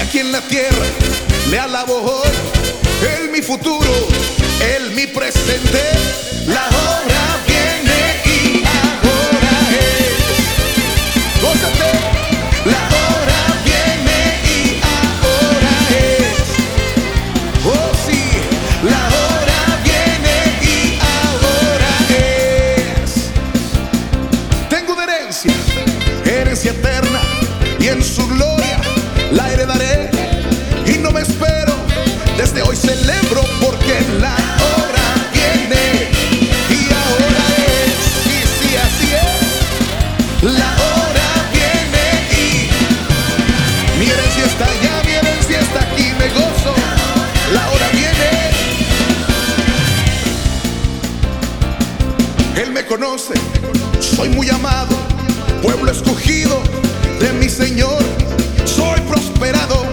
aquí en la tierra le alabo hoy. Él mi futuro, Él mi presente. La hora viene y ahora es. Gózate. La hora viene y ahora es. Oh sí, la hora viene y ahora es. Tengo una herencia, herencia eterna, y en su gloria la heredaré. Y no me espero, desde hoy celebro, porque la hora viene y ahora es. Sí, sí, así es. La hora viene y mi herencia está allá, mi herencia está aquí, me gozo. La hora viene. Él me conoce, soy muy amado, pueblo escogido de mi Señor. Soy prosperado